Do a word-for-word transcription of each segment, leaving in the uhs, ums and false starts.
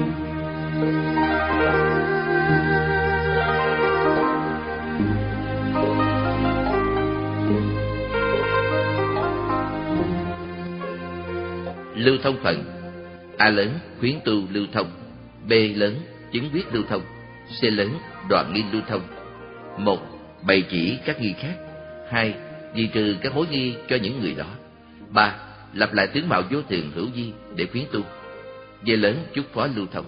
Lưu thông phần: A lớn khuyến tu lưu thông, B lớn chứng quyết lưu thông, C lớn đoạn nghi lưu thông. Một, bày chỉ các nghi khác. Hai, diệt trừ các mối nghi cho những người đó. Ba, lập lại tướng mạo vô thường hữu vi để khuyến tu. D lớn chúc phó lưu thông.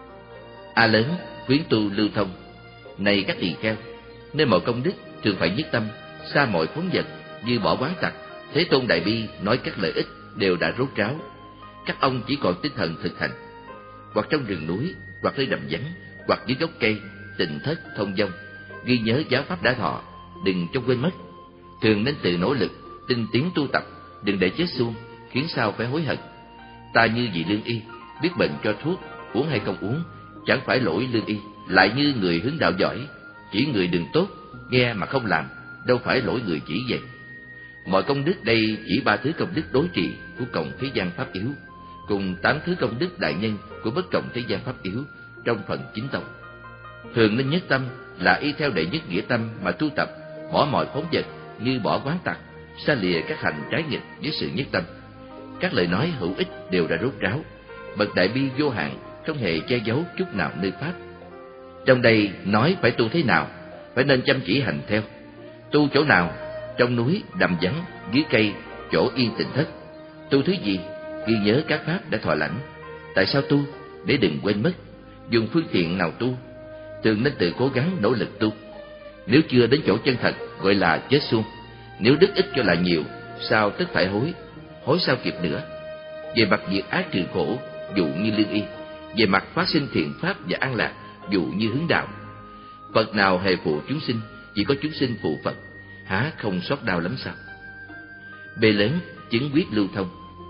A lớn khuyến tu lưu thông. Này các tỳ kheo, nên mọi công đức thường phải nhất tâm, xa mọi phóng vật, như bỏ quán tặc. Thế Tôn Đại Bi nói các lợi ích đều đã rốt ráo, các ông chỉ còn tinh thần thực hành. Hoặc trong rừng núi, hoặc nơi đầm vắng, hoặc dưới gốc cây, tịnh thất thông dong, ghi nhớ giáo pháp đã thọ, đừng cho quên mất. Thường nên tự nỗ lực, tinh tiến tu tập, đừng để chết suông, khiến sao phải hối hận. Ta như vị lương y, biết bệnh cho thuốc, uống hay không uống, chẳng phải lỗi lương y. Lại như người hướng đạo giỏi, chỉ người đường tốt, nghe mà không làm, đâu phải lỗi người chỉ vậy. Mọi công đức đây chỉ ba thứ công đức đối trị của cộng thế gian pháp yếu, cùng tám thứ công đức đại nhân của bất cộng thế gian pháp yếu trong phần chính tông. Thường nên nhất tâm là y theo đệ nhất nghĩa tâm mà tu tập, bỏ mọi phóng vật như bỏ quán tặc, xa lìa các hành trái nghịch với sự nhất tâm. Các lời nói hữu ích đều đã rốt ráo, bậc đại bi vô hạn không hề che giấu chút nào nơi pháp. Trong đây nói phải tu thế nào, phải nên chăm chỉ hành theo. Tu chỗ nào? Trong núi, đầm vắng, dưới cây, chỗ yên tĩnh thất. Tu thứ gì? Ghi nhớ các pháp đã thọ lãnh. Tại sao tu? Để đừng quên mất. Dùng phương tiện nào tu? Thường nên tự cố gắng nỗ lực tu. Nếu chưa đến chỗ chân thật, gọi là chết suông. Nếu đức ích cho là nhiều, sao tất phải hối? Hối sao kịp nữa? Về mặt diệt ác trừ khổ, dụ như lương y. Về mặt phát sinh thiện pháp và an lạc, dụ như hướng đạo. Phật nào hề phụ chúng sinh, chỉ có chúng sinh phụ Phật, há không xót đau lắm sao? B lớn chứng quyết lưu thông.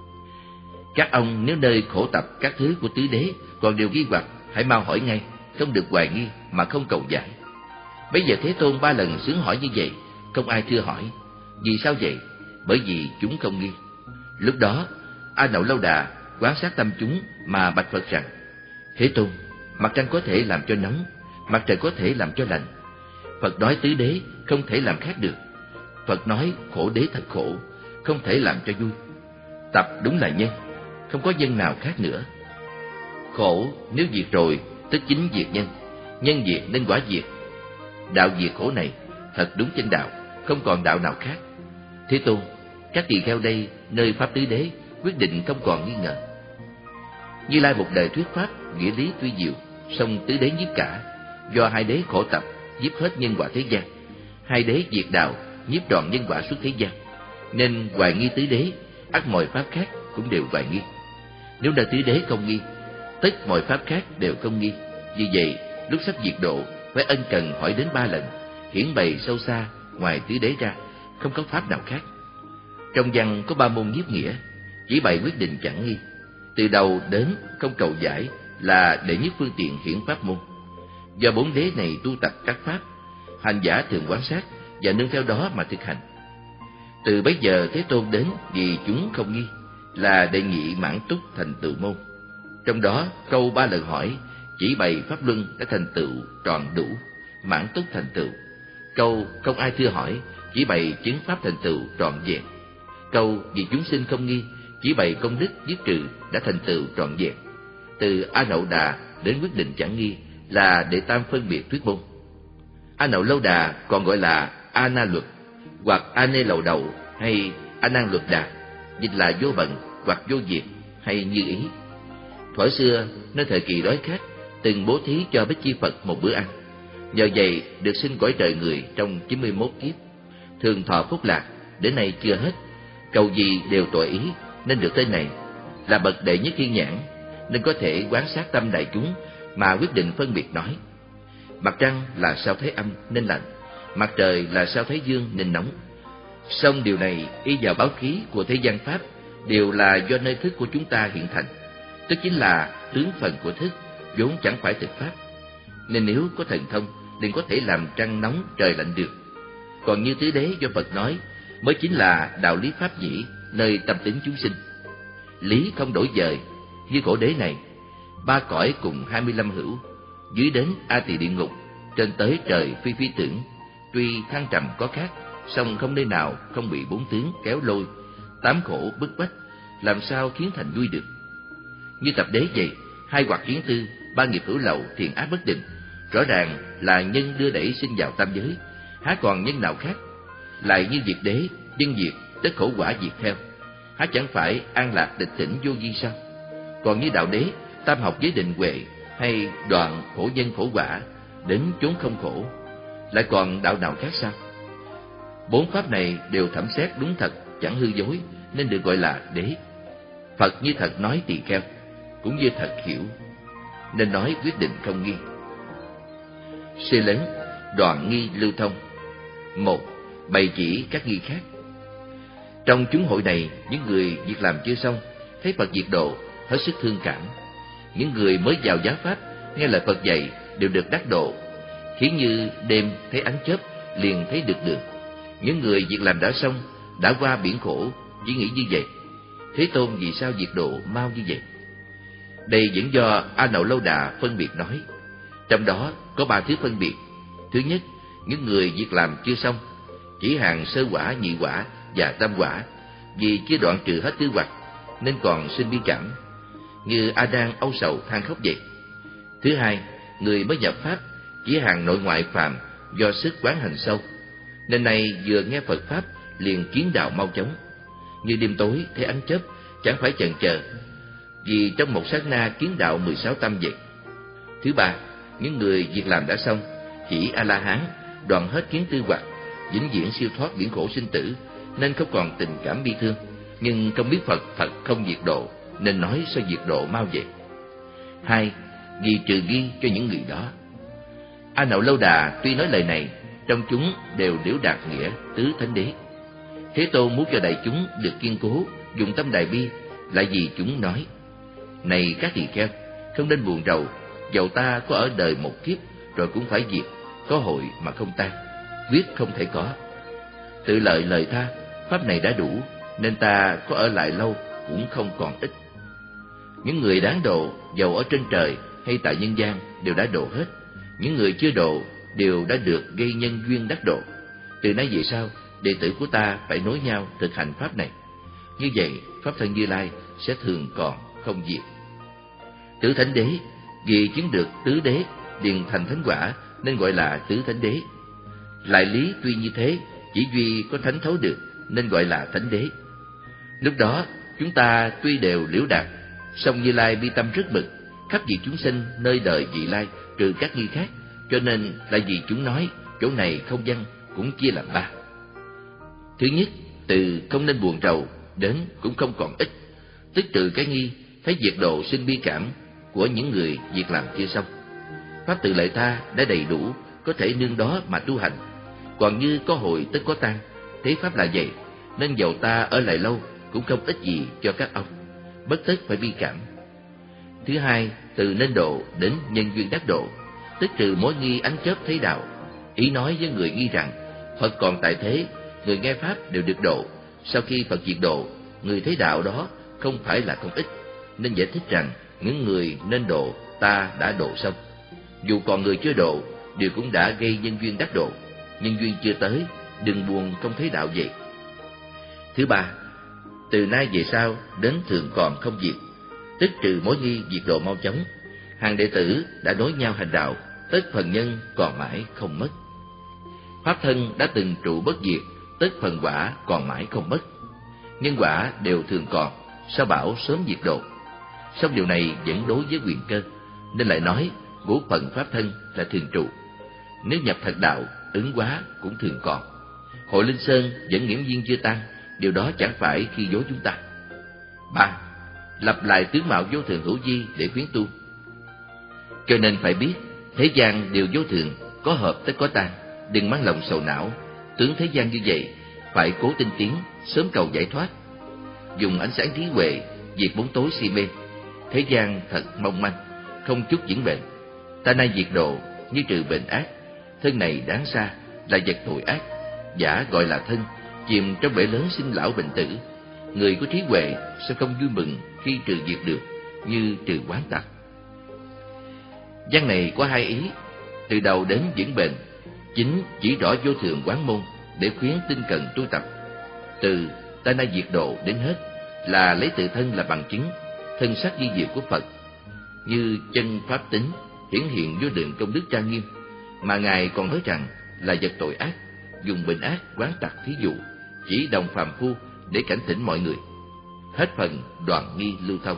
Các ông nếu nơi khổ tập các thứ của tứ đế còn đều nghi hoặc, hãy mau hỏi ngay, không được hoài nghi mà không cầu giải. Bây giờ Thế Tôn ba lần xướng hỏi như vậy, không ai thưa hỏi. Vì sao vậy? Bởi vì chúng không nghi. Lúc đó A Nậu Lâu Đà quan sát tâm chúng mà bạch Phật rằng: Thế Tôn, mặt trăng có thể làm cho nóng, mặt trời có thể làm cho lạnh. Phật nói tứ đế không thể làm khác được. Phật nói khổ đế thật khổ, không thể làm cho vui. Tập đúng là nhân, không có nhân nào khác nữa. Khổ nếu diệt rồi, tức chính diệt nhân. Nhân diệt nên quả diệt. Đạo diệt khổ này thật đúng chân đạo, không còn đạo nào khác. Thế Tôn, các tỳ kheo đây nơi pháp tứ đế quyết định không còn nghi ngờ. Như Lai một đời thuyết pháp nghĩa lý tuy diệu, song tứ đế nhiếp cả. Do hai đế khổ tập nhiếp hết nhân quả thế gian, hai đế diệt đạo nhiếp trọn nhân quả suốt thế gian, nên hoài nghi tứ đế, ắt mọi pháp khác cũng đều hoài nghi. Nếu nơi tứ đế không nghi, tất mọi pháp khác đều không nghi. Vì vậy lúc sắp diệt độ phải ân cần hỏi đến ba lần, hiển bày sâu xa, ngoài tứ đế ra không có pháp nào khác. Trong văn có ba môn nhiếp nghĩa, chỉ bày quyết định chẳng nghi. Từ đầu đến không cầu giải là đệ nhất phương tiện hiển pháp môn. Do bốn đế này tu tập các pháp, hành giả thường quan sát và nương theo đó mà thực hành. Từ bấy giờ Thế Tôn đến vì chúng không nghi, là đệ nhị mãn túc thành tựu môn. Trong đó câu ba lần hỏi chỉ bày pháp luân đã thành tựu tròn đủ, mãn túc thành tựu. Câu không ai thưa hỏi chỉ bày chứng pháp thành tựu trọn vẹn. Câu vì chúng sinh không nghi chỉ bày công đức dứt trừ đã thành tựu trọn vẹn. Từ A Nậu Đà đến quyết định chẳng nghi là đệ tam phân biệt thuyết môn. A Nậu Lâu Đà còn gọi là A Na Luật, hoặc A Nê Lầu Đầu, hay A Nan Luật Đà, dịch là vô bận hoặc vô diệt, hay như ý. Thuở xưa nơi thời kỳ đói khát, từng bố thí cho Bích Chi Phật một bữa ăn. Nhờ vậy được sinh cõi trời người trong chín mươi mốt kiếp, thường thọ phúc lạc, đến nay chưa hết. Cầu gì đều tội ý, nên được tên này. Là bậc đệ nhất thiên nhãn, nên có thể quan sát tâm đại chúng mà quyết định phân biệt nói. Mặt trăng là sao thế âm nên lạnh, mặt trời là sao thế dương nên nóng. Song điều này y vào báo khí của thế gian pháp đều là do nơi thức của chúng ta hiện thành, tức chính là tướng phần của thức, vốn chẳng phải thực pháp. Nên nếu có thần thông, liền có thể làm trăng nóng trời lạnh được. Còn như tứ đế do Phật nói mới chính là đạo lý pháp dĩ nơi tâm tính chúng sinh. Lý không đổi dời, như khổ đế này, ba cõi cùng hai mươi lăm hữu, dưới đến A Tỳ địa ngục, trên tới trời phi phi tưởng. Tuy thăng trầm có khác, song không nơi nào không bị bốn tướng kéo lôi, tám khổ bức bách, làm sao khiến thành vui được. Như tập đế vậy, hai hoặc kiến tư, ba nghiệp hữu lậu, thiện ác bất định, rõ ràng là nhân đưa đẩy sinh vào tam giới, há còn nhân nào khác. Lại như diệt đế, nhân diệt, tất khổ quả diệt theo, há chẳng phải an lạc tịch tỉnh vô vi sao? Còn như đạo đế, tam học giới định huệ, hay đoạn khổ nhân khổ quả, đến chốn không khổ, lại còn đạo nào khác sao? Bốn pháp này đều thẩm xét đúng thật, chẳng hư dối, nên được gọi là đế. Phật như thật nói tỳ kheo, cũng như thật hiểu, nên nói quyết định không nghi. C lớn, đoạn nghi lưu thông. Một, bày chỉ các nghi khác. Trong chúng hội này, những người việc làm chưa xong, thấy Phật diệt độ, hết sức thương cảm. Những người mới vào giáo pháp, nghe lời Phật dạy, đều được đắc độ, khiến như đêm thấy ánh chớp, liền thấy được đường. Những người việc làm đã xong, đã qua biển khổ, chỉ nghĩ như vậy. Thế Tôn vì sao diệt độ mau như vậy? Đây vẫn do A Nậu Lâu Đà phân biệt nói. Trong đó có ba thứ phân biệt. Thứ nhất, những người việc làm chưa xong, chỉ hàng sơ quả, nhị quả và tam quả, vì chưa đoạn trừ hết tư hoặc, nên còn sinh bi cảm, như A Đang âu sầu than khóc vậy. Thứ hai, người mới nhập pháp, chỉ hàng nội ngoại phàm, do sức quán hành sâu, nên nay vừa nghe Phật pháp liền kiến đạo mau chóng, như đêm tối thấy ánh chớp, chẳng phải chần chờ, vì trong một sát na kiến đạo mười sáu tâm vậy. Thứ ba, những người việc làm đã xong, chỉ A La Hán, đoạn hết kiến tư hoặc, vĩnh viễn siêu thoát biển khổ sinh tử, nên không còn tình cảm bi thương, nhưng không biết Phật thật không diệt độ, nên nói sao diệt độ mau vậy. Hai, vì trừ nghi cho những người đó. A Nậu Lâu Đà tuy nói lời này, trong chúng đều liễu đạt nghĩa tứ thánh đế. Thế Tôn muốn cho đại chúng được kiên cố, dùng tâm đại bi, lại vì chúng nói: này các tỳ kheo, không nên buồn rầu, dầu ta có ở đời một kiếp, rồi cũng phải diệt, có hội mà không tan, quyết không thể có. Tự lợi lời tha, pháp này đã đủ, nên ta có ở lại lâu cũng không còn ích. Những người đáng độ, dầu ở trên trời hay tại nhân gian, đều đã độ hết. Những người chưa độ đều đã được gây nhân duyên đắc độ. Từ nay về sau, đệ tử của ta phải nối nhau thực hành pháp này. Như vậy, pháp thân Như Lai sẽ thường còn không diệt. Tứ thánh đế, vì chứng được tứ đế liền thành thánh quả, nên gọi là tứ thánh đế. Lại lý tuy như thế, chỉ duy có thánh thấu được, nên gọi là thánh đế. Lúc đó chúng ta tuy đều liễu đạt, song Như Lai bi tâm rất bực, khắp vì chúng sinh nơi đời vị lai, trừ các nghi khác, cho nên là vì chúng nói chỗ này không văn cũng chia làm ba. Thứ nhất, từ không nên buồn rầu đến cũng không còn ích, tức trừ cái nghi, thấy diệt độ sinh bi cảm của những người việc làm chưa xong. Pháp tự lợi tha đã đầy đủ, có thể nương đó mà tu hành. Còn như có hội tất có tan, thế pháp là vậy, nên dầu ta ở lại lâu cũng không ích gì cho các ông, bất tất phải bi cảm. Thứ hai, từ nên độ đến nhân duyên đắc độ, tức trừ mối nghi ánh chớp thấy đạo. Ý nói với người nghi rằng Phật còn tại thế, người nghe pháp đều được độ. Sau khi Phật diệt độ, người thấy đạo đó không phải là không ích, nên giải thích rằng những người nên độ ta đã độ xong. Dù còn người chưa độ, đều cũng đã gây nhân duyên đắc độ. Nhân duyên chưa tới, đừng buồn không thấy đạo vậy. Thứ ba, từ nay về sau đến thường còn không diệt, tức trừ mối nghi diệt độ mau chóng. Hàng đệ tử đã nối nhau hành đạo, tất phần nhân còn mãi không mất. Pháp thân đã từng trụ bất diệt, tất phần quả còn mãi không mất. Nhân quả đều thường còn, sao bảo sớm diệt độ? Song điều này vẫn đối với quyền cơ, nên lại nói ngũ phần pháp thân là thường trụ. Nếu nhập thật đạo, ứng hóa cũng thường còn. Hội Linh Sơn vẫn nghiễm duyên chưa tan, điều đó chẳng phải khi dối chúng ta. Ba, lập lại tướng mạo vô thường hữu vi để khuyến tu. Cho nên phải biết, thế gian đều vô thường, có hợp tất có tan, đừng mang lòng sầu não. Tướng thế gian như vậy, phải cố tinh tiến, sớm cầu giải thoát. Dùng ánh sáng trí huệ, diệt bóng tối si mê. Thế gian thật mong manh, không chút vững bền. Ta nay diệt độ, như trừ bệnh ác. Thân này đáng xa, là vật tội ác. Giả gọi là thân, chìm trong bể lớn sinh lão bệnh tử. Người có trí huệ sẽ không vui mừng khi trừ diệt được, như trừ quán tặc. Văn này có hai ý, từ đầu đến vững bền. Chính chỉ rõ vô thượng quán môn để khuyến tinh cần tu tập. Từ ta na diệt độ đến hết là lấy tự thân là bằng chứng, thân sắc di diệu của Phật, như chân pháp tính hiển hiện vô lượng công đức trang nghiêm, mà Ngài còn nói rằng là vật tội ác, dùng bệnh ác quán tặc thí dụ, chỉ đồng phàm phu để cảnh tỉnh mọi người. Hết phần đoạn nghi lưu thông.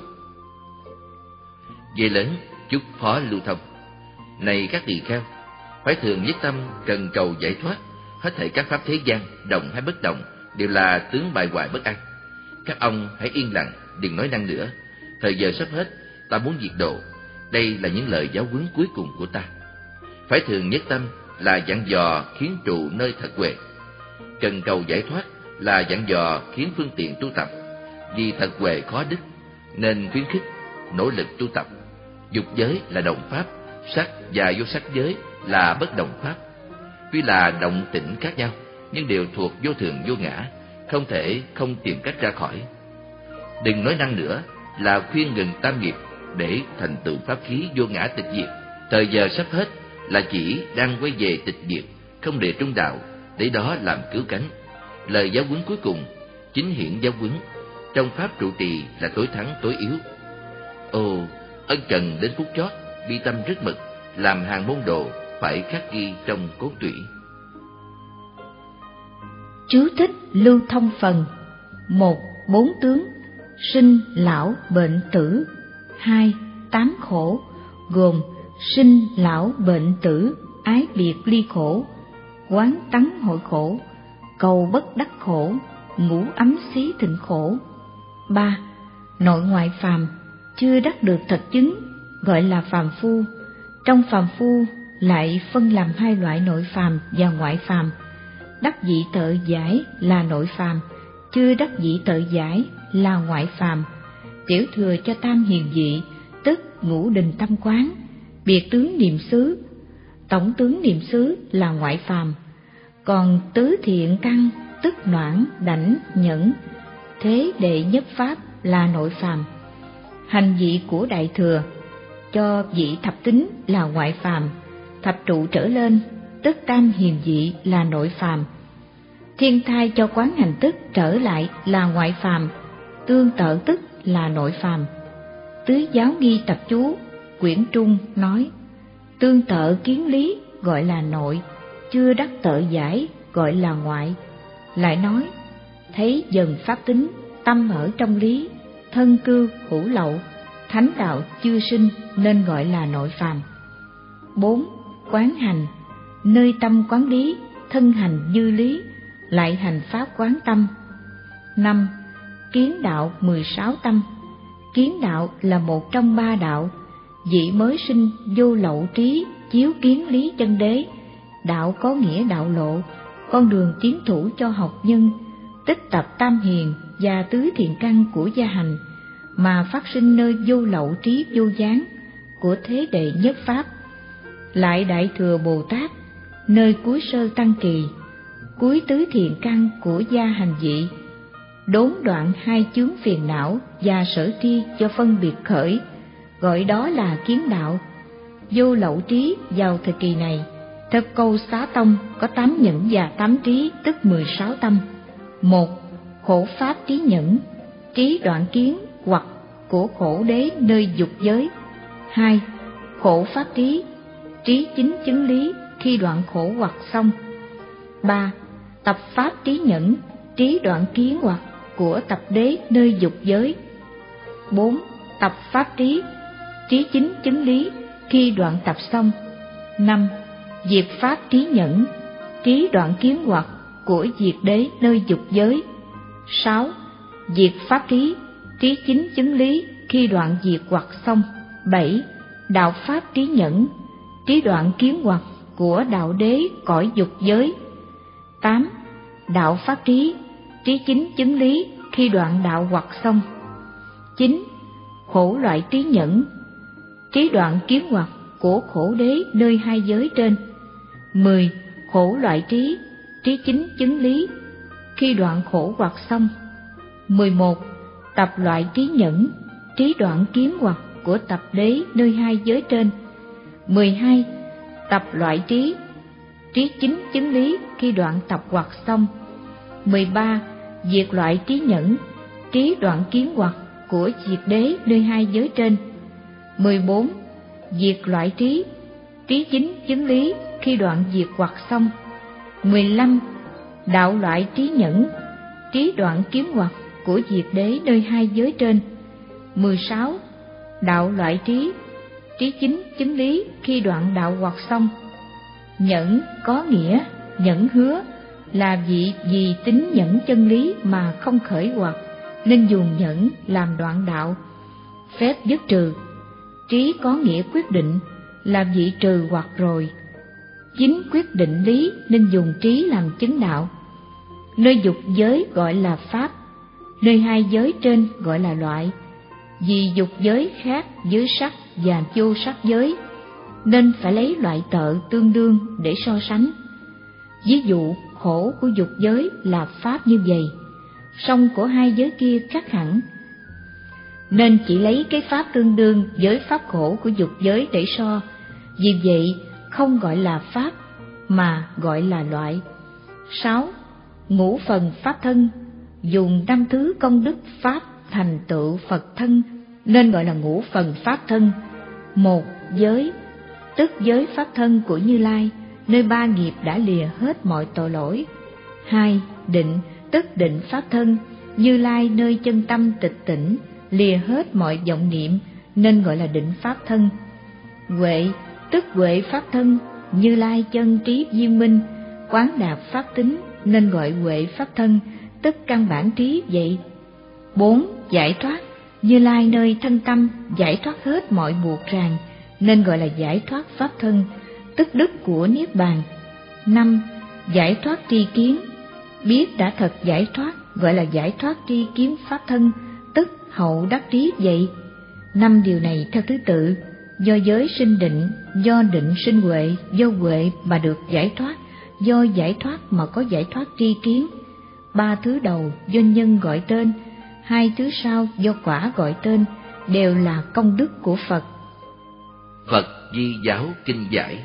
Về lớn chúc phó lưu thông. Này các tỳ kheo, phải thường nhất tâm cần cầu giải thoát. Hết thảy các pháp thế gian, động hay bất động, đều là tướng bại hoại bất an. Các ông hãy yên lặng, đừng nói năng nữa. Thời giờ sắp hết, ta muốn diệt độ. Đây là những lời giáo huấn cuối cùng của ta. Phải thường nhất tâm là dặn dò khiến trụ nơi thật huệ. Cần cầu giải thoát là dặn dò khiến phương tiện tu tập. Vì thật huệ khó đích, nên khuyến khích, nỗ lực tu tập. Dục giới là đồng pháp, sắc và vô sắc giới là bất đồng pháp. Tuy là động tĩnh khác nhau, nhưng đều thuộc vô thường vô ngã, không thể không tìm cách ra khỏi. Đừng nói năng nữa là khuyên ngừng tam nghiệp để thành tựu pháp khí vô ngã tịch diệt. Thời giờ sắp hết là chỉ đang quay về tịch diệt, không để trung đạo, để đó làm cứu cánh. Lời giáo huấn cuối cùng, chính hiển giáo huấn, trong pháp trụ trì là tối thắng tối yếu. Ồ, ân cần đến phút chót, bi tâm rất mực, làm hàng môn đồ phải khắc ghi trong cốt tủy. Chú thích lưu thông phần. Một. Bốn tướng: sinh, lão, bệnh, tử. Hai. Tám khổ, gồm sinh, lão, bệnh, tử, ái biệt ly khổ, quán tắng hội khổ, cầu bất đắc khổ, ngũ ấm xí thịnh khổ. Ba. Nội ngoại phàm, chưa đắc được thật chứng, gọi là phàm phu. Trong phàm phu lại phân làm hai loại nội phàm và ngoại phàm. Đắc dị tự giải là nội phàm, chưa đắc dị tự giải là ngoại phàm. Tiểu thừa cho tam hiền dị, tức ngũ đình tâm quán, biệt tướng niệm xứ, tổng tướng niệm xứ là ngoại phàm. Còn tứ thiện căn, tức noãn, đảnh, nhẫn, thế đệ nhất pháp là nội phàm. Hành dị của đại thừa cho vị thập tính là ngoại phàm, thập trụ trở lên tức tam hiền dị là nội phàm. Thiên thai cho quán hành tức trở lại là ngoại phàm, tương tự tức là nội phàm. Tứ giáo nghi tập chú quyển trung nói, tương tự kiến lý gọi là nội, chưa đắc tự giải gọi là ngoại. Lại nói, thấy dần pháp tính, tâm ở trong lý, thân cư hữu lậu, thánh đạo chưa sinh nên gọi là nội phàm. Bốn. Quán hành, nơi tâm quán lý, thân hành như lý, lại hành pháp quán tâm. Năm. Kiến đạo mười sáu tâm. Kiến đạo là một trong ba đạo, vị mới sinh vô lậu trí, chiếu kiến lý chân đế. Đạo có nghĩa đạo lộ, con đường tiến thủ cho học nhân, tích tập tam hiền và tứ thiện căn của gia hành, mà phát sinh nơi vô lậu trí vô gián của thế đệ nhất pháp. Lại đại thừa Bồ Tát, nơi cuối sơ tăng kỳ, cuối tứ thiện căn của gia hành dị, đốn đoạn hai chướng phiền não và sở tri cho phân biệt khởi, gọi đó là kiến đạo. Vô lậu trí vào thời kỳ này, theo câu Xá Tông có tám nhẫn và tám trí, tức mười sáu tâm. Một. Khổ pháp trí nhẫn, trí đoạn kiến hoặc của khổ đế nơi dục giới. Hai. Khổ pháp trí, trí chính chứng lý khi đoạn khổ hoặc xong. Ba. Tập pháp trí nhẫn, trí đoạn kiến hoặc của tập đế nơi dục giới. Bốn. Tập pháp trí, trí chính chứng lý khi đoạn tập xong. Năm. Diệt pháp trí nhẫn, trí đoạn kiến hoặc của diệt đế nơi dục giới. Sáu. Diệt pháp trí, trí chính chứng lý khi đoạn diệt hoặc xong. Bảy. Đạo pháp trí nhẫn, trí đoạn kiến hoặc của đạo đế cõi dục giới. Tám. Đạo pháp trí, trí chính chứng lý khi đoạn đạo hoặc xong. Chín. Khổ loại trí nhẫn, trí đoạn kiến hoặc của khổ đế nơi hai giới trên. Mười. Khổ loại trí, trí chính chứng lý khi đoạn khổ hoặc xong. Mười một. Tập loại trí nhẫn, trí đoạn kiến hoặc của tập đế nơi hai giới trên. mười hai. Tập loại trí, trí chính chứng lý khi đoạn tập hoặc xong. mười ba. Diệt loại trí nhẫn, trí đoạn kiến hoặc của diệt đế nơi hai giới trên. mười bốn. Diệt loại trí, trí chính chứng lý khi đoạn diệt hoặc xong. mười lăm. Đạo loại trí nhẫn, trí đoạn kiến hoặc của diệt đế nơi hai giới trên. mười sáu. Đạo loại trí, trí chính chứng lý khi đoạn đạo hoặc xong. Nhẫn có nghĩa nhẫn hứa, là vị vì tính nhẫn chân lý mà không khởi hoặc, nên dùng nhẫn làm đoạn đạo, phép dứt trừ. Trí có nghĩa quyết định, là vị trừ hoặc rồi, chính quyết định lý nên dùng trí làm chứng đạo. Nơi dục giới gọi là pháp, nơi hai giới trên gọi là loại. Vì dục giới khác với sắc và vô sắc giới, nên phải lấy loại tợ tương đương để so sánh. Ví dụ khổ của dục giới là pháp như vậy, song của hai giới kia khác hẳn, nên chỉ lấy cái pháp tương đương với pháp khổ của dục giới để so. Vì vậy không gọi là pháp mà gọi là loại. Sáu. Ngũ phần pháp thân, dùng năm thứ công đức pháp thành tựu Phật thân nên gọi là ngũ phần pháp thân. Một. Giới, tức giới pháp thân của Như Lai, nơi ba nghiệp đã lìa hết mọi tội lỗi. Hai. Định, tức định pháp thân, Như Lai nơi chân tâm tịch tỉnh, lìa hết mọi vọng niệm nên gọi là định pháp thân. Huệ, tức huệ pháp thân, Như Lai chân trí viên minh, quán đạt pháp tính nên gọi huệ pháp thân, tức căn bản trí vậy. Bốn. Giải thoát, Như Lai nơi thân tâm giải thoát hết mọi buộc ràng nên gọi là giải thoát pháp thân, tức đức của niết bàn. Năm. Giải thoát tri kiến, biết đã thật giải thoát gọi là giải thoát tri kiến pháp thân, tức hậu đắc trí vậy. Năm điều này theo thứ tự: do giới sinh định, do định sinh huệ, do huệ mà được giải thoát, do giải thoát mà có giải thoát tri kiến. Ba thứ đầu do nhân gọi tên, hai thứ sau do quả gọi tên, đều là công đức của Phật. Phật Di Giáo Kinh Giải.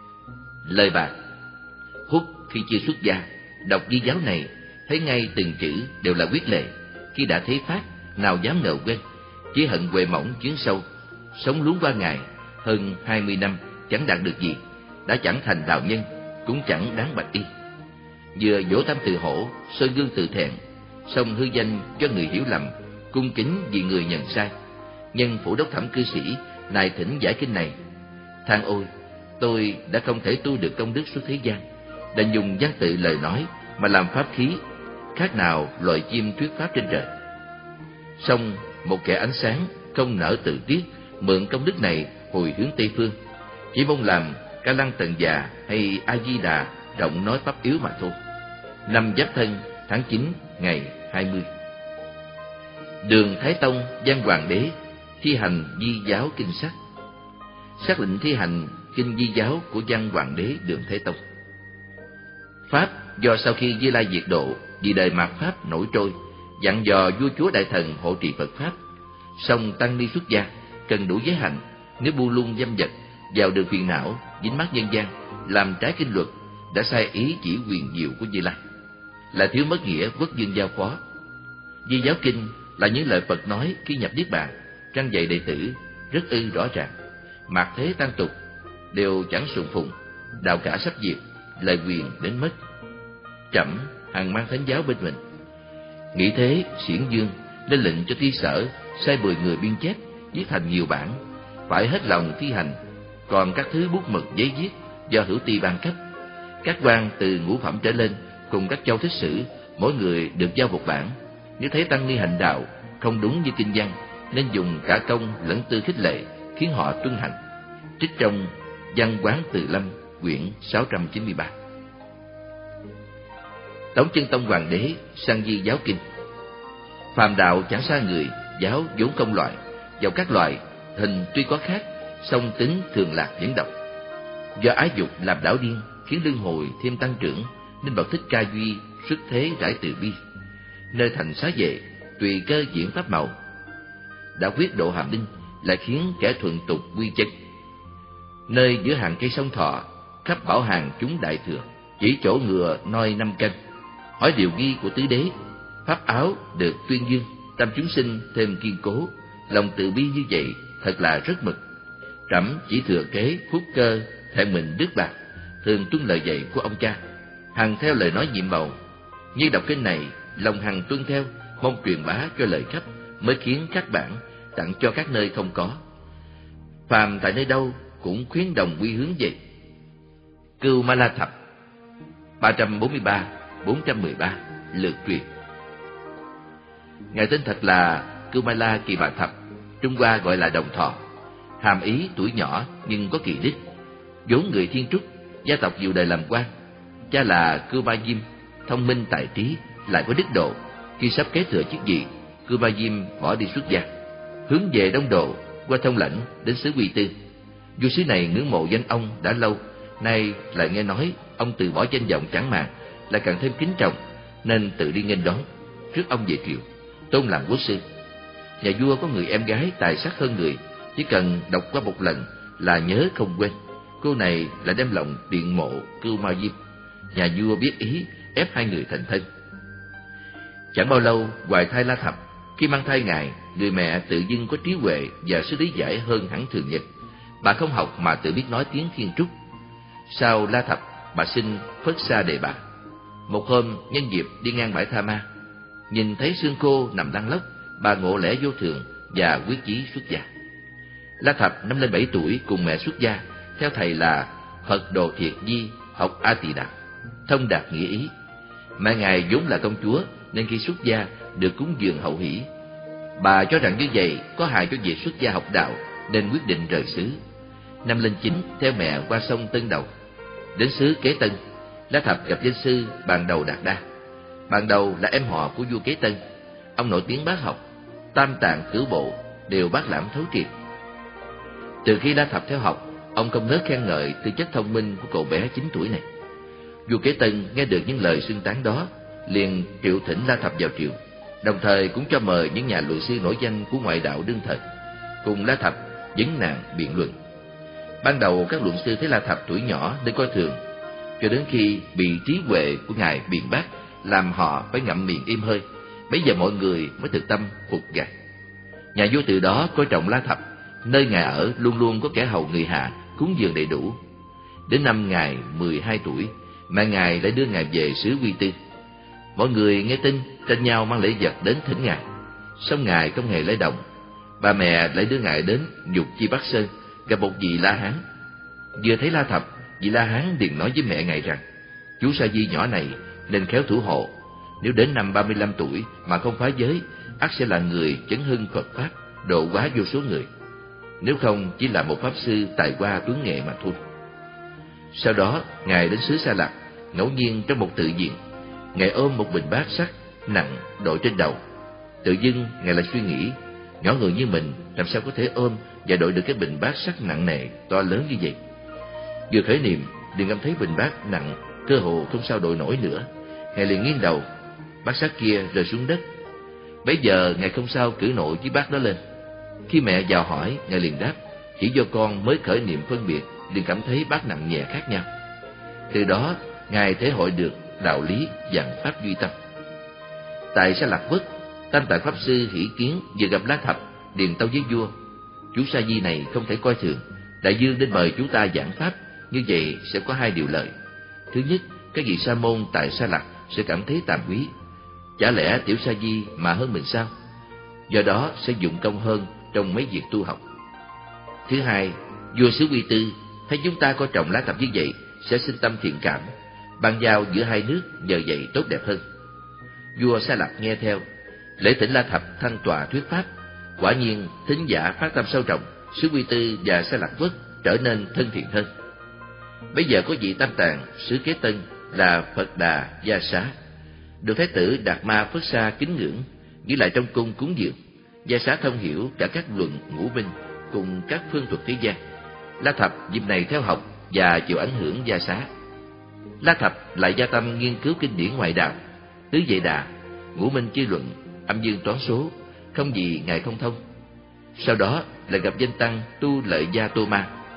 Lời bạc: Hút khi chưa xuất gia, đọc Di Giáo này, thấy ngay từng chữ đều là quyết lệ. Khi đã thấy pháp, nào dám ngờ quên, chỉ hận huệ mỏng chuyến sâu, sống luống qua ngày, hơn hai mươi năm chẳng đạt được gì, đã chẳng thành đạo nhân, cũng chẳng đáng bạch y. Vừa vỗ tam từ hổ, soi gương tự thẹn, song hư danh cho người hiểu lầm, cung kính vì người nhận sai. Nhân phủ đốc thẩm cư sĩ nài thỉnh giải kinh này, than ôi, tôi đã không thể tu được công đức suốt thế gian, đành dùng văn tự lời nói mà làm pháp khí, khác nào loài chim thuyết pháp trên trời. Song một kẻ ánh sáng không nỡ tự tiết, mượn công đức này hồi hướng Tây phương, chỉ mong làm Ca Lăng Tần Già hay A Di Đà rộng nói pháp yếu mà thôi. Năm Giáp Thân tháng chín ngày hai mươi. Đường Thái Tông Văn Hoàng Đế thi hành Di Giáo kinh sách. Xác lệnh thi hành kinh Di Giáo của Văn Hoàng Đế Đường Thái Tông. Pháp do sau khi Như Lai diệt độ, vì đời mạt pháp nổi trôi, dặn dò vua chúa đại thần hộ trì Phật pháp. Song tăng ni xuất gia cần đủ giới hạnh, nếu bu luôn dâm vật, vào đường phiền não, dính mắc nhân gian, làm trái kinh luật, đã sai ý chỉ quyền diệu của Như Lai, là thiếu mất nghĩa quốc dương giao phó. Di Giáo kinh là những lời Phật nói khi nhập niết bàn, răn dạy đệ tử rất ư rõ ràng. Mạt thế tăng tục đều chẳng sùng phùng, đạo cả sắp diệt, lời quyền đến mất. Trẫm hằng mang thánh giáo bên mình. Nghĩ thế, Xiển Dương lên lệnh cho thi sở sai mười người biên chép, viết thành nhiều bản, phải hết lòng thi hành. Còn các thứ bút mực giấy viết do hữu ti ban cấp. Các quan từ ngũ phẩm trở lên cùng các châu thích sử, mỗi người được giao một bản. Nếu thấy tăng ni hành đạo không đúng như kinh văn, nên dùng cả công lẫn tư khích lệ, khiến họ tuân hành. Trích trong Văn Quán Từ Lâm, quyển sáu trăm chín mươi ba. Tống Chân Tông Hoàng đế sang Di Giáo kinh. Phàm đạo chẳng xa người, giáo vốn không loại. Vào các loại, hình tuy có khác, song tính thường lạc vẫn độc. Do ái dục làm đảo điên, khiến luân hồi thêm tăng trưởng, nên bậc Thích Ca Duy xuất thế rải từ bi, nơi thành xá vệ, tùy cơ diễn pháp màu. Đã quyết độ hàm linh, lại khiến kẻ thuận tục quy chân. nơi giữa hàng cây sông Thọ, khắp bảo hàng chúng đại thừa, chỉ chỗ ngựa noi năm canh. Hỏi điều nghi của tứ đế, pháp áo được tuyên dương, tâm chúng sinh thêm kiên cố, lòng từ bi như vậy thật là rất mực. Trẫm chỉ thừa kế phúc cơ, thẹn mình đức bạc, thường tuân lời dạy của ông cha, hằng theo lời nói nhiệm màu. Như đọc kinh này, lòng hằng tuân theo, mong truyền bá cho lời khắp, mới khiến các bản tặng cho các nơi không có. Phàm tại nơi đâu cũng khuyến đồng quy hướng về. Cưu Ma La Thập ba trăm bốn mươi ba bốn trăm mười ba lượt truyền. Ngài tên thật là Cưu Ma La Kỳ Bà Thập, Trung Hoa gọi là Đồng Thọ, hàm ý tuổi nhỏ nhưng có kỳ đức. Vốn người Thiên Trúc, gia tộc nhiều đời làm quan. Cha là Cưu Ma Diêm, thông minh tài trí, lại có đức độ. Khi sắp kế thừa chức vị, Cưu Ma Diêm bỏ đi xuất gia, hướng về Đông Độ, qua Thông Lãnh đến xứ Quy Tư. Vua xứ này ngưỡng mộ danh ông đã lâu, nay lại nghe nói ông từ bỏ danh vọng chẳng màng, lại càng thêm kính trọng, nên tự đi nghênh đón trước ông về triều, tôn làm quốc sư. Nhà vua có người em gái tài sắc hơn người, chỉ cần đọc qua một lần là nhớ không quên. Cô này là đem lòng điện mộ Cưu Ma Diêm. Nhà vua biết ý, ép hai người thành thân. Chẳng bao lâu, hoài thai La Thập. Khi mang thai ngài, người mẹ tự dưng có trí huệ và sức lý giải hơn hẳn thường nhật. Bà không học mà tự biết nói tiếng Thiên Trúc. Sau La Thập, bà sinh Phất Sa Đề Bà. Một hôm nhân dịp đi ngang bãi Tha Ma, nhìn thấy xương khô nằm lăn lóc, bà ngộ lẽ vô thường và quyết chí xuất gia. La Thập năm lên bảy tuổi cùng mẹ xuất gia, theo thầy là Phật Đồ Thiệt Di học A Tỳ Đàm, thông đạt nghĩa ý. Mẹ ngài vốn là công chúa nên khi xuất gia được cúng dường hậu hỷ. Bà cho rằng như vậy có hại cho việc xuất gia học đạo nên quyết định rời xứ. Năm lên chín theo mẹ qua sông Tân Đầu, đến xứ Kế Tân. La Thập gặp danh sư Bàn Đầu Đạt Đa. Bàn Đầu là em họ của vua Kế Tân. Ông nổi tiếng bác học, tam tạng cửu bộ đều bác lãm thấu triệt. Từ khi La Thập theo học, ông không ngớt khen ngợi tư chất thông minh của cậu bé chín tuổi này. Vua Kế Tân nghe được những lời xưng tán đó, liền triệu thỉnh La Thập vào triều, đồng thời cũng cho mời những nhà luận sư nổi danh của ngoại đạo đương thời cùng La Thập vấn nạn biện luận. Ban đầu các luận sư thấy La Thập tuổi nhỏ nên coi thường, cho đến khi bị trí huệ của ngài biện bác làm họ phải ngậm miệng im hơi, bấy giờ mọi người mới thực tâm phục ngài. Nhà vua từ đó coi trọng La Thập, nơi ngài ở luôn luôn có kẻ hầu người hạ cúng dường đầy đủ. Đến năm ngài mười hai tuổi, mẹ ngài lại đưa ngài về xứ Quy Tư. Mọi người nghe tin tranh nhau mang lễ vật đến thỉnh ngài, song ngài không hề lấy động. Bà mẹ lại đưa ngài đến Nhục Chi Bắc Sơn, gặp một vị La Hán. Vừa thấy La Thập, vị La Hán liền nói với mẹ ngài rằng chú Sa Di nhỏ này nên khéo thủ hộ, nếu đến năm ba mươi lăm tuổi mà không phá giới, ắt sẽ là người chấn hưng Phật pháp, độ hóa vô số người. Nếu không, chỉ là một pháp sư tài hoa tuấn nghệ mà thôi. Sau đó ngài đến xứ Sa Lạc, ngẫu nhiên trong một tự viện, ngài ôm một bình bát sắt nặng đội trên đầu. Tự dưng ngài lại suy nghĩ, nhỏ người như mình làm sao có thể ôm và đội được cái bình bát sắt nặng nề to lớn như vậy. Vừa khởi niệm liền cảm thấy bình bát nặng cơ hồ không sao đội nổi nữa. Ngài liền nghiêng đầu, bát sắt kia rơi xuống đất. Bấy giờ ngài không sao cử nổi chiếc bát đó lên. Khi mẹ vào hỏi, ngài liền đáp, chỉ do con mới khởi niệm phân biệt liền cảm thấy bát nặng nhẹ khác nhau. Từ đó ngài thể hội được đạo lý vạn pháp duy tâm. Tại Sa Lạc Vất, Tam Tạng pháp sư Hỷ Kiến vừa gặp La Thập, điền tâu với vua: chú Sa Di này không thể coi thường, đại dương đến mời chúng ta giảng pháp, như vậy sẽ có hai điều lợi. Thứ nhất, các vị sa môn tại Sa Lạc sẽ cảm thấy tàm quý, chả lẽ tiểu Sa Di mà hơn mình sao? Do đó sẽ dụng công hơn trong mấy việc tu học. Thứ hai, vua xứ Quy Tư thấy chúng ta coi trọng La Thập như vậy sẽ sinh tâm thiện cảm, ban giao giữa hai nước nhờ vậy tốt đẹp hơn. Vua Sa Lạc nghe theo, lễ thỉnh La Thập thăng tọa thuyết pháp. Quả nhiên thính giả phát tâm sâu trọng, xứ Quy Tư và Sa Lạc Vất trở nên thân thiện hơn. Bây giờ có vị Tam Tạng xứ Kế Tân là Phật Đà Gia Xá, được Thái tử Đạt Ma Phất Sa kính ngưỡng, giữ lại trong cung cúng dường. Gia Xá thông hiểu cả các luận ngũ minh cùng các phương thuật thế gian. La Thập dịp này theo học và chịu ảnh hưởng Gia Xá. La Thập lại gia tâm nghiên cứu kinh điển ngoại đạo, tứ Vệ Đà, ngũ minh chi luận, âm dương toán số, không gì ngài không thông. Sau đó lại gặp danh tăng Tu Lợi Gia Tô Ma,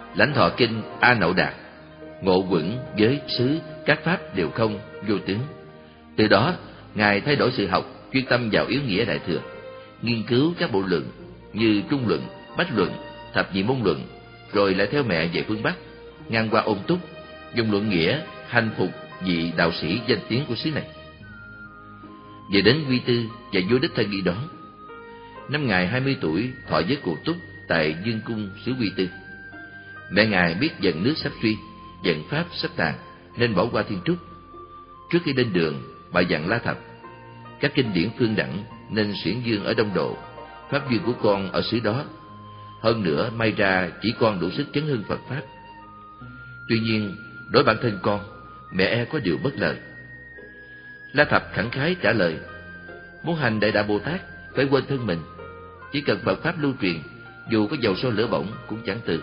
lãnh thọ kinh A Nậu Đạt, ngộ quẩn giới xứ các pháp đều không, vô tướng. Từ đó Ngài thay đổi sự học, chuyên tâm vào yếu nghĩa Đại Thừa, nghiên cứu các bộ luận như Trung Luận, Bách Luận, Thập Nhị Môn Luận, rồi lại theo mẹ về phương Bắc, ngang qua Ôn Túc, dùng luận nghĩa hành phục vị đạo sĩ danh tiếng của xứ này. Về đến Quy Tư và vua đích thân đi đón. Năm Ngài hai mươi tuổi thọ với cụ Túc tại Dương Cung xứ Quy Tư. Mẹ Ngài biết dần nước sắp suy, dần pháp sắp tàn, nên bỏ qua thiên trúc. Trước khi lên đường, bà dặn La Thập: các kinh điển phương đẳng nên xiển dương ở Đông Độ, pháp duyên của con ở xứ đó. Hơn nữa may ra chỉ con đủ sức chấn hưng Phật pháp. Tuy nhiên đối bản thân con, mẹ e có điều bất lợi. La Thập khẳng khái trả lời: muốn hành Đại Đạo Bồ Tát phải quên thân mình, chỉ cần Phật pháp lưu truyền, dù có dầu sôi lửa bỏng cũng chẳng từ.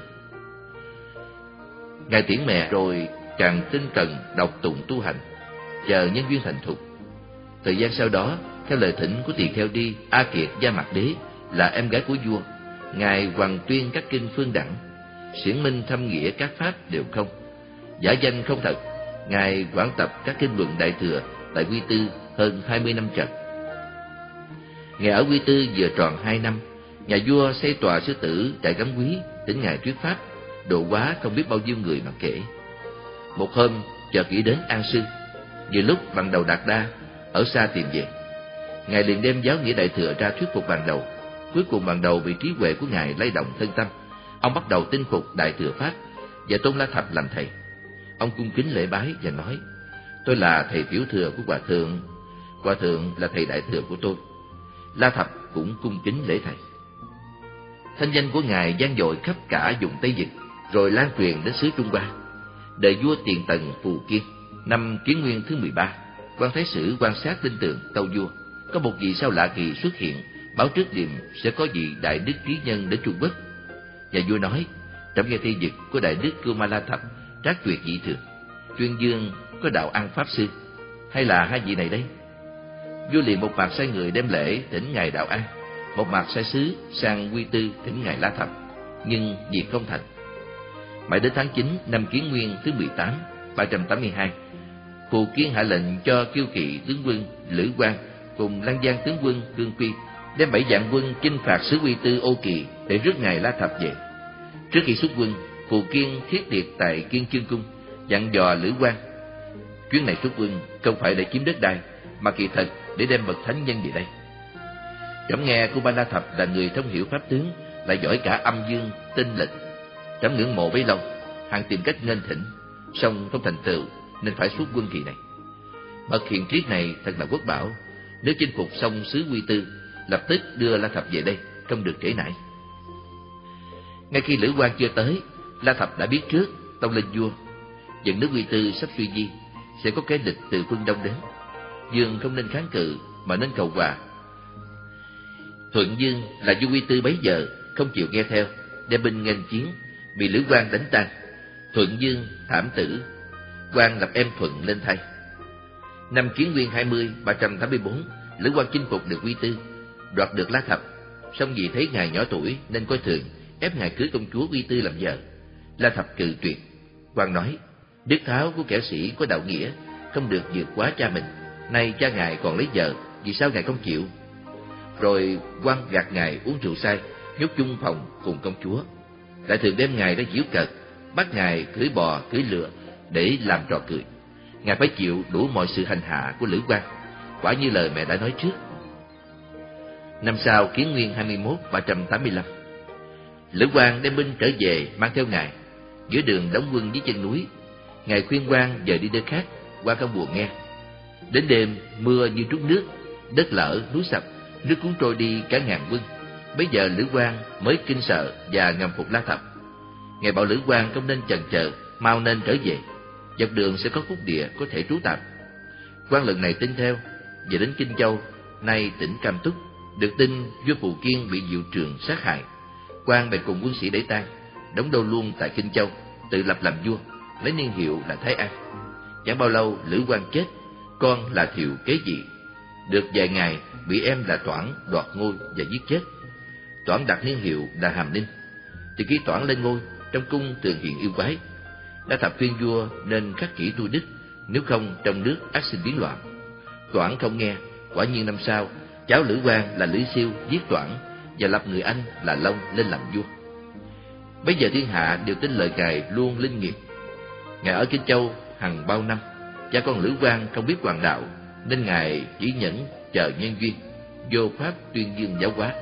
Ngài tiễn mẹ rồi càng tinh cần đọc tụng tu hành, chờ nhân duyên thành thục. Thời gian sau đó, theo lời thỉnh của tỳ kheo đi A Kiệt Gia Mạc Đế là em gái của vua, Ngài hoằng tuyên các kinh phương đẳng, xiển minh thâm nghĩa các pháp đều không, giả danh không thật. Ngài quảng tập các kinh luận Đại Thừa tại Quy Tư hơn hai mươi năm trật. Ngài ở Quy Tư vừa tròn hai năm, nhà vua xây tòa sư tử trại Gấm Quý tỉnh Ngài thuyết pháp, độ hóa không biết bao nhiêu người mà kể. Một hôm chợt nghĩ đến An Sư, vừa lúc Bằng Đầu Đạt Đa ở xa tìm về. Ngài liền đem giáo nghĩa Đại Thừa ra thuyết phục Bằng Đầu. Cuối cùng Bằng Đầu bị trí huệ của Ngài lay động thân tâm, ông bắt đầu tin phục Đại Thừa pháp và tôn La Thập làm thầy. Ông cung kính lễ bái và nói: tôi là thầy tiểu thừa của Hòa Thượng, Hòa Thượng là thầy Đại Thừa của tôi. La Thập cũng cung kính lễ thầy. Thanh danh của Ngài vang dội khắp cả vùng Tây Vực, rồi lan truyền đến xứ Trung Hoa. Đời vua Tiền Tần Phù Kiên, năm Kiến Nguyên thứ mười ba, quan thái sử quan sát tin tường tâu vua, có một vị sao lạ kỳ xuất hiện, báo trước điềm sẽ có vị đại đức trí nhân đến Trung Quốc. Và vua nói: trẫm nghe Tây Vực có đại đức Cưu Ma La Thập trác tuyệt dị thường, Tuyên Dương có đạo An pháp sư, hay là hai vị này đây? Vua liền một mặt sai người đem lễ thỉnh Ngài Đạo An, một mặt sai sứ sang Quy Tư thỉnh Ngài La Thập, nhưng việc không thành. Mãi đến tháng chín năm Kiến Nguyên thứ mười tám, ba trăm tám mươi hai, Phù Kiên hạ lệnh cho Kiêu Kỵ tướng quân Lữ Quang cùng Lăng Giang tướng quân Cương Phi đem bảy vạn quân chinh phạt xứ Quy Tư Ô Kỳ để rước Ngài La Thập về. Trước khi xuất quân, Phù Kiên thiết tiệc tại Kiên Chương Cung, dặn dò Lữ Quang: chuyến này xuất quân không phải để chiếm đất đai, mà kỳ thật để đem bậc thánh nhân về đây. Trẫm nghe Cưu Ma La Thập là người thông hiểu pháp tướng, lại giỏi cả âm dương tinh lịch. Trẫm ngưỡng mộ bấy lâu, hằng tìm cách nên thỉnh, song không thành tựu, nên phải xuất quân kỳ này. Bậc hiền triết này thật là quốc bảo, nếu chinh phục xong xứ Quy Tư, lập tức đưa La Thập về đây, không được trễ nải. Ngay khi Lữ Quang chưa tới, La Thập đã biết trước, tâu lên vua: dẫn nước Quy Tư sắp suy di, sẽ có kẻ địch từ phương Đông đến. Dương không nên kháng cự, mà nên cầu hòa. Thuận Dương là vua Quy Tư bấy giờ không chịu nghe theo, đem binh nghênh chiến, bị Lữ Quang đánh tan. Thuận Dương thảm tử, Quang lập em Thuận lên thay. Năm Kiến Nguyên hai mươi, ba trăm tám mươi bốn, Lữ Quang chinh phục được Quy Tư, đoạt được La Thập. Song vì thấy Ngài nhỏ tuổi nên coi thường, ép Ngài cưới công chúa Quy Tư làm vợ. La Thập cự tuyệt. Quang nói: đức tháo của kẻ sĩ có đạo nghĩa, không được vượt quá cha mình. Nay cha Ngài còn lấy vợ, vì sao Ngài không chịu? Rồi Quang gạt Ngài uống rượu say, nhốt chung phòng cùng công chúa. Lại thường đem Ngài ra giễu cợt, bắt Ngài cưỡi bò cưỡi lừa để làm trò cười. Ngài phải chịu đủ mọi sự hành hạ của Lữ Quang, quả như lời mẹ đã nói trước. Năm sau Kiến Nguyên hai mươi mốt, ba trăm tám mươi lăm, Lữ Quang đem binh trở về mang theo Ngài. Giữa đường đóng quân dưới chân núi, Ngài khuyên Quang dời đi nơi khác, Quang không buồn nghe. Đến đêm mưa như trút nước, đất lở núi sập, nước cuốn trôi đi cả ngàn quân. Bây giờ Lữ Quang mới kinh sợ và ngầm phục La Thập. Ngài bảo Lữ Quang không nên chần chờ, mau nên trở về. Dọc đường sẽ có phúc địa có thể trú tạm. Quang lần này tin theo, về đến Kinh Châu, nay tỉnh Cam Túc, được tin vua Phù Kiên bị Diệu Trường sát hại. Quang bèn cùng quân sĩ để tang, đóng đô luôn tại Kinh Châu, tự lập làm vua, lấy niên hiệu là Thái An. Chẳng bao lâu Lữ Quang chết, con là Thiệu kế vị. Được vài ngày bị em là Toản đoạt ngôi và giết chết. Toản đặt niên hiệu là Hàm Ninh. Từ khi Toản lên ngôi, trong cung thường hiện yêu quái. La Thập khuyên vua nên khắc kỷ tu đức, nếu không trong nước ắt sinh biến loạn. Toản không nghe, quả nhiên năm sau, cháu Lữ Quang là Lữ Siêu giết Toản và lập người anh là Long lên làm vua. Bây giờ thiên hạ đều tin lời ngài luôn linh nghiệm. Ngài ở Kinh Châu hằng bao năm, cha con Lữ Quang không biết hoàng đạo, nên ngài chỉ nhẫn chờ nhân duyên, vô pháp tuyên dương giáo hóa.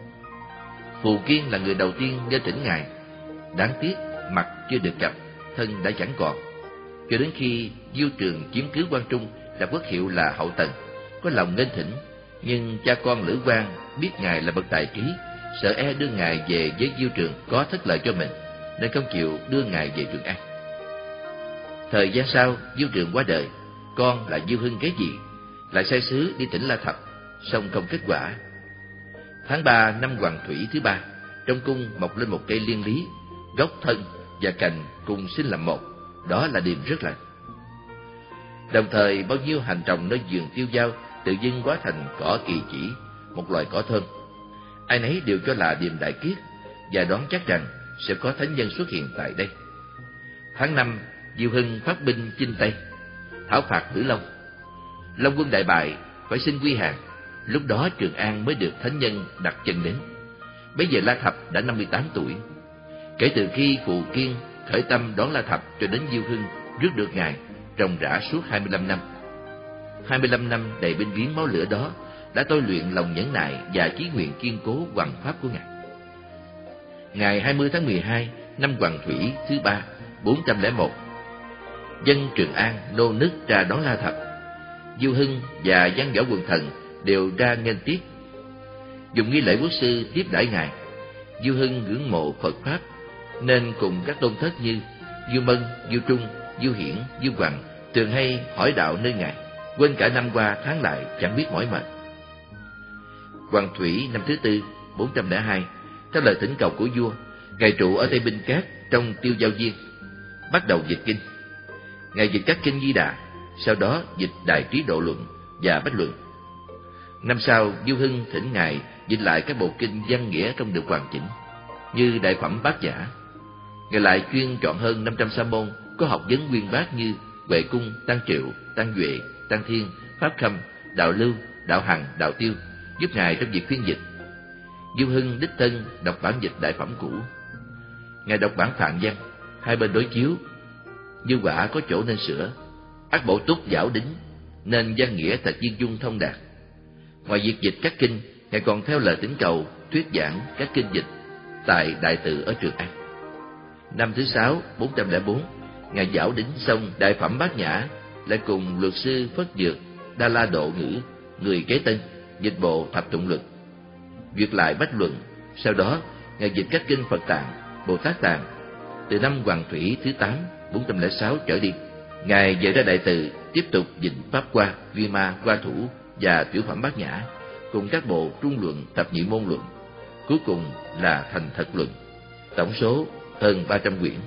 Phù Kiên là người đầu tiên đến thỉnh ngài, đáng tiếc mặt chưa được gặp, thân đã chẳng còn. Cho đến khi Diêu Trường chiếm cứ Quan Trung, đặt quốc hiệu là Hậu Tần, có lòng nghênh thỉnh, nhưng cha con Lữ Quang biết ngài là bậc tài trí, sợ e đưa ngài về với Diêu Trường có thất lợi cho mình, nên không chịu đưa ngài về Trường An. Thời gian sau, Diêu Trường qua đời, con là Diêu Hưng kế vị, lại sai sứ đi thỉnh La Thập, song không kết quả. Tháng ba năm Hoàng Thủy thứ ba, trong cung mọc lên một cây liên lý, gốc thân và cành cùng sinh làm một, đó là điềm rất lành. Đồng thời bao nhiêu hành trồng nơi vườn tiêu dao tự dưng hóa thành cỏ kỳ chỉ, một loài cỏ thơm. Ai nấy đều cho là điềm đại kiết và đoán chắc rằng sẽ có thánh nhân xuất hiện tại đây. Tháng năm, Diêu Hưng phát binh chinh Tây, thảo phạt Tử Long. Long quân đại bại, phải xin quy hàng. Lúc đó Trường An mới được thánh nhân đặt chân đến. Bây giờ La Thập đã năm mươi tám tuổi. Kể từ khi Phù Kiên khởi tâm đón La Thập cho đến Diêu Hưng rước được ngài, ròng rã suốt hai mươi lăm năm. hai mươi lăm năm đầy binh biến máu lửa đó đã tôi luyện lòng nhẫn nại và chí nguyện kiên cố hoằng pháp của ngài. Ngày hai mươi tháng mười hai năm Hoàng Thủy thứ ba, bốn trăm lẻ một, dân Trường An nô nức ra đón La Thập. Diêu Hưng và văn võ quần thần đều ra nghênh tiếp, dùng nghi lễ quốc sư tiếp đãi ngài. Diêu Hưng ngưỡng mộ Phật pháp, nên cùng các tôn thất như Diêu Mân, Diêu Trung, Diêu Hiển, Diêu Hoằng thường hay hỏi đạo nơi ngài, quên cả năm qua tháng lại chẳng biết mỏi mệt. Hoàng Thủy năm thứ tư, bốn trăm lẻ hai, theo lời thỉnh cầu của vua, ngài trụ ở Tây Binh Cát trong Tiêu Giao Viên, bắt đầu dịch kinh. Ngài dịch các kinh Di Đà, sau đó dịch Đại Trí Độ Luận và Bách Luận. Năm sau, Diêu Hưng thỉnh ngài dịch lại các bộ kinh văn nghĩa không được hoàn chỉnh, như Đại Phẩm Bát Nhã. Ngài lại chuyên chọn hơn năm trăm sa môn có học vấn uyên bác như Huệ Cung, Tăng Triệu, Tăng Duệ, Tăng Thiên, Pháp Khâm, Đạo Lưu, Đạo Hằng, Đạo Tiêu, giúp ngài trong việc phiên dịch. Diêu Hưng đích thân đọc bản dịch Đại Phẩm cũ, ngài đọc bản Phạn Văn, hai bên đối chiếu, như quả có chỗ nên sửa, ắt bổ túc giảo đính, nên văn nghĩa thật viên dung thông đạt. Ngoài việc dịch các kinh, ngài còn theo lời thỉnh cầu thuyết giảng các kinh dịch tại Đại Tự ở Trường An. Năm thứ sáu, bốn trăm lẻ bốn, ngài giảo đính xong Đại Phẩm Bát Nhã, lại cùng luật sư Phất Dược, Đa La Độ Ngữ, người kế tân, dịch bộ Thập Tụng Luật, duyệt lại Bách Luận. Sau đó, ngài dịch các kinh Phật Tạng, Bồ Tát Tạng. Từ năm Hoàng Thủy thứ tám, bốn trăm lẻ sáu trở đi, ngài dời ra Đại Từ, tiếp tục dịch Pháp Hoa, Vi Ma, Hoa Thủ và Tiểu Phẩm Bát Nhã, cùng các bộ Trung Luận, Thập Nhị Môn Luận, cuối cùng là Thành Thật Luận, tổng số hơn ba trăm quyển.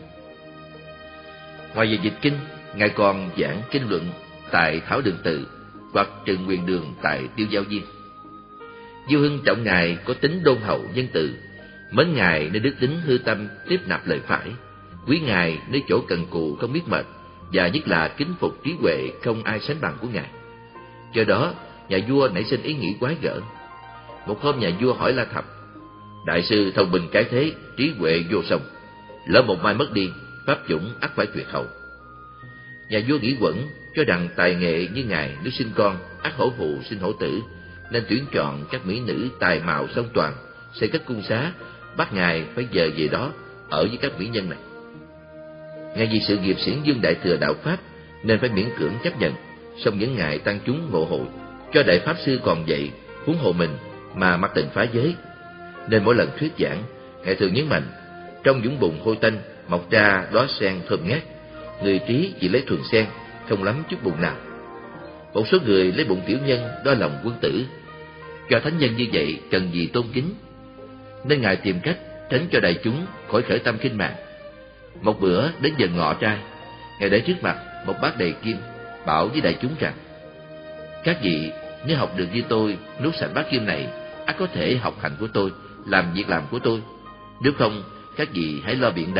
Ngoài việc dịch kinh, ngài còn giảng kinh luận tại Thảo Đường Tự hoặc Trừng Quyền Đường tại Tiêu Giao Viên. Diêu Hưng trọng ngài có tính đôn hậu nhân từ, mến ngài nơi đức tính hư tâm tiếp nạp lời phải, quý ngài nơi chỗ cần cù không biết mệt, và nhất là kính phục trí huệ không ai sánh bằng của ngài. Do đó, nhà vua nảy sinh ý nghĩ quái gở. Một hôm nhà vua hỏi La Thập: đại sư thông minh cái thế, trí huệ vô song, lỡ một mai mất đi, pháp chủng ắt phải tuyệt hậu. Nhà vua nghĩ quẩn, cho rằng tài nghệ như ngài nếu sinh con ắt hổ phụ sinh hổ tử, nên tuyển chọn các mỹ nữ tài mạo song toàn, xây các cung xá, bắt ngài phải dời về đó ở với các mỹ nhân này. Ngài vì sự nghiệp xiển dương đại thừa đạo pháp nên phải miễn cưỡng chấp nhận, song những ngài tăng chúng ngộ hội, cho đại pháp sư còn dạy, huống hồ mình mà mặc tình phá giới. Nên mỗi lần thuyết giảng, ngài thường nhấn mạnh, trong dũng bùn hôi tanh mọc ra đóa sen thơm ngát, người trí chỉ lấy thuần sen, không lắm chút bùn nào. Một số người lấy bụng tiểu nhân đo lòng quân tử. Cho thánh nhân như vậy cần gì tôn kính, nên ngài tìm cách tránh cho đại chúng khỏi khởi tâm khinh mạng. Một bữa đến giờ ngọ trai, ngài để trước mặt một bát đầy kim, bảo với đại chúng rằng: các vị nếu học được như tôi nuốt sạch bát kim này, ắt có thể học hành của tôi, làm việc làm của tôi. Nếu không, các vị hãy lo biện đạo,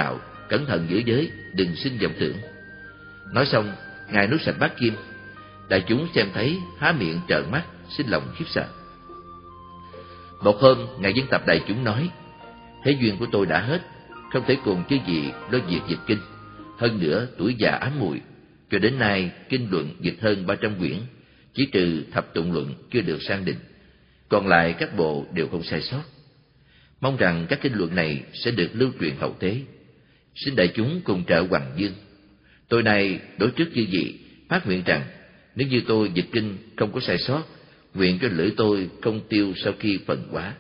cẩn thận giữ giới, đừng sinh vọng tưởng. Nói xong, Ngài nuốt sạch bát kim. Đại chúng xem thấy há miệng trợn mắt, sinh lòng khiếp sợ. Một hôm, Ngài dân tập đại chúng nói: thế duyên của tôi đã hết, không thể cùng chư vị lo việc dịch kinh. Hơn nữa tuổi già ám muội, cho đến nay kinh luận dịch hơn ba trăm quyển, chỉ trừ thập tụng luận chưa được sang định, còn lại các bộ đều không sai sót. Mong rằng các kinh luận này sẽ được lưu truyền hậu thế. Xin đại chúng cùng trợ Hoằng Dương. Tôi này đối trước chư vị phát nguyện rằng, nếu như tôi dịch kinh không có sai sót, nguyện cho lưỡi tôi không tiêu sau khi phần quá.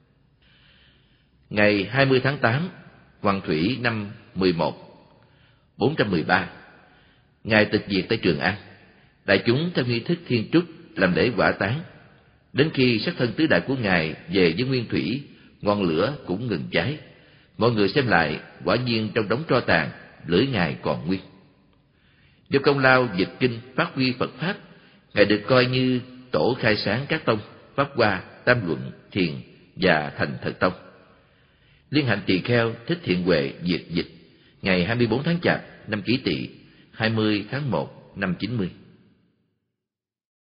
Ngày hai mươi tháng tám, Hoàng Thủy năm mười một, bốn trăm mười ba, Ngài tịch diệt tại Trường An. Đại chúng theo nghi thức thiên trúc làm lễ hỏa táng. Đến khi sắc thân tứ đại của Ngài về với nguyên thủy, ngọn lửa cũng ngừng cháy. Mọi người xem lại, quả nhiên trong đống tro tàn, lưỡi Ngài còn nguyên. Do công lao dịch kinh phát huy Phật pháp, Ngài được coi như tổ khai sáng các tông Pháp Hoa, Tam Luận, Thiền và Thành Thật Tông. Liên hạnh tỳ kheo Thích Thiện Huệ diệt dịch ngày hai mươi bốn tháng Chạp năm Kỷ Tỵ, hai mươi tháng một năm chín mươi.